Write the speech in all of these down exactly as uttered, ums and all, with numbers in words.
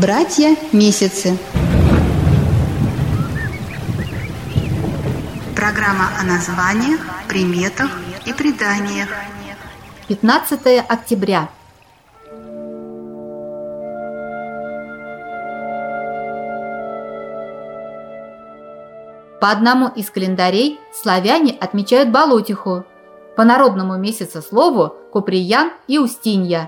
Братья-месяцы. Программа о названиях, приметах и преданиях. пятнадцатое октября. По одному из календарей славяне отмечают Болотиху, по народному месяцеслову Куприян и Устинья.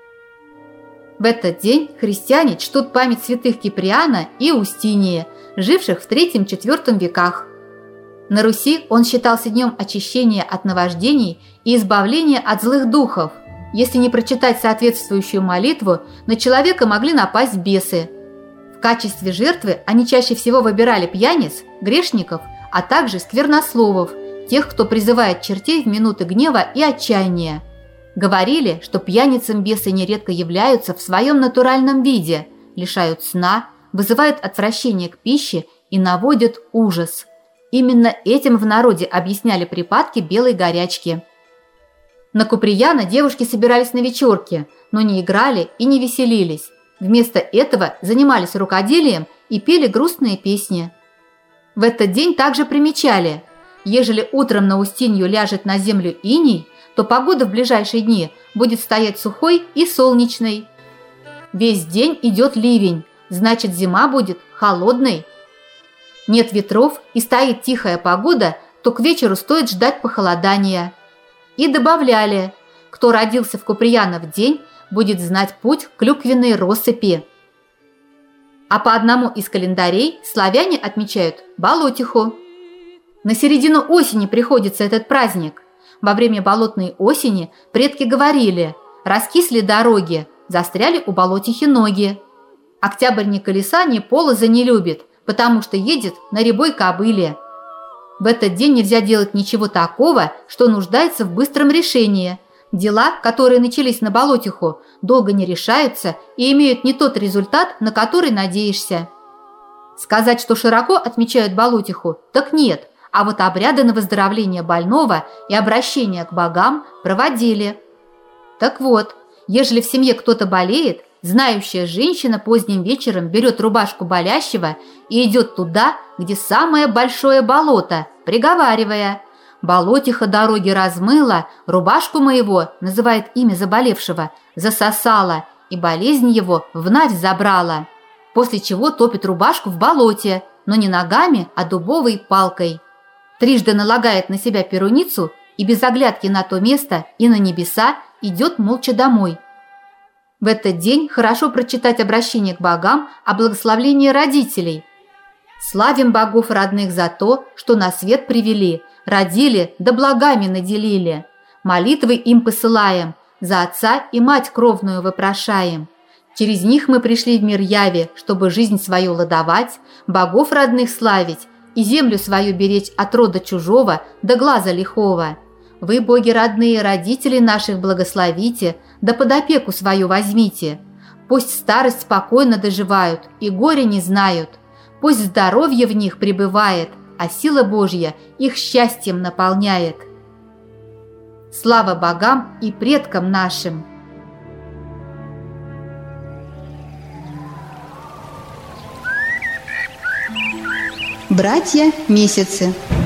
В этот день христиане чтут память святых Киприана и Устинии, живших в третьем-четвёртом веках. На Руси он считался днем очищения от наваждений и избавления от злых духов. Если не прочитать соответствующую молитву, на человека могли напасть бесы. В качестве жертвы они чаще всего выбирали пьяниц, грешников, а также сквернословов, тех, кто призывает чертей в минуты гнева и отчаяния. Говорили, что пьяницам бесы нередко являются в своем натуральном виде, лишают сна, вызывают отвращение к пище и наводят ужас. Именно этим в народе объясняли припадки белой горячки. На Куприяна девушки собирались на вечерки, но не играли и не веселились. Вместо этого занимались рукоделием и пели грустные песни. В этот день также примечали: ежели утром на Устинью ляжет на землю иней, то погода в ближайшие дни будет стоять сухой и солнечной. Весь день идет ливень, значит, зима будет холодной. Нет ветров и стоит тихая погода, то к вечеру стоит ждать похолодания. И добавляли: кто родился в Куприянов день, будет знать путь к клюквенной россыпи. А по одному из календарей славяне отмечают Болотиху. На середину осени приходится этот праздник. Во время болотной осени предки говорили: раскисли дороги, застряли у болотихи ноги. Октябрь ни колеса, ни полоза не любит, потому что едет на рябой кобыле. В этот день нельзя делать ничего такого, что нуждается в быстром решении. Дела, которые начались на болотиху, долго не решаются и имеют не тот результат, на который надеешься. Сказать, что широко отмечают болотиху, так нет. А вот обряды на выздоровление больного и обращение к богам проводили. Так вот, ежели в семье кто-то болеет, знающая женщина поздним вечером берет рубашку болящего и идет туда, где самое большое болото, приговаривая: «Болотиха дороги размыла, рубашку моего, называет имя заболевшего, засосала, и болезнь его вновь забрала». После чего топит рубашку в болоте, но не ногами, а дубовой палкой. Трижды налагает на себя перуницу и без оглядки на то место и на небеса идет молча домой. В этот день хорошо прочитать обращение к богам о благословении родителей. «Славим богов родных за то, что на свет привели, родили да благами наделили. Молитвы им посылаем, за отца и мать кровную вопрошаем. Через них мы пришли в мир яви, чтобы жизнь свою ладовать, богов родных славить и землю свою беречь от рода чужого до глаза лихого. Вы, боги родные, родителей наших благословите, да под опеку свою возьмите. Пусть старость спокойно доживают и горя не знают. Пусть здоровье в них пребывает, а сила Божья их счастьем наполняет. Слава богам и предкам нашим!» Братья-месяцы.